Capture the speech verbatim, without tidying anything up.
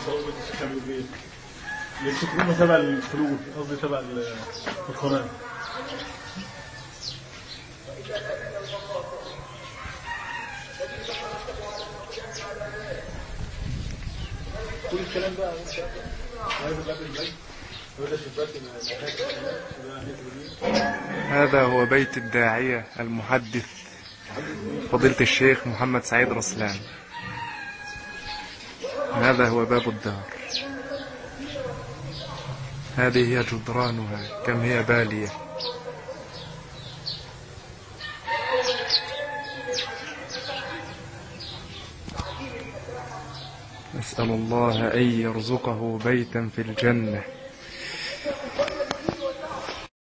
السكرون تبع الفلوس، قصدي تبع القناة. كل الكلام بقى هذا هو بيت الداعية المحدث فضيلة الشيخ محمد سعيد رسلان. هذا هو باب الدار. هذه هي جدرانها، كم هي بالية. نسأل الله أن يرزقه بيتا في الجنة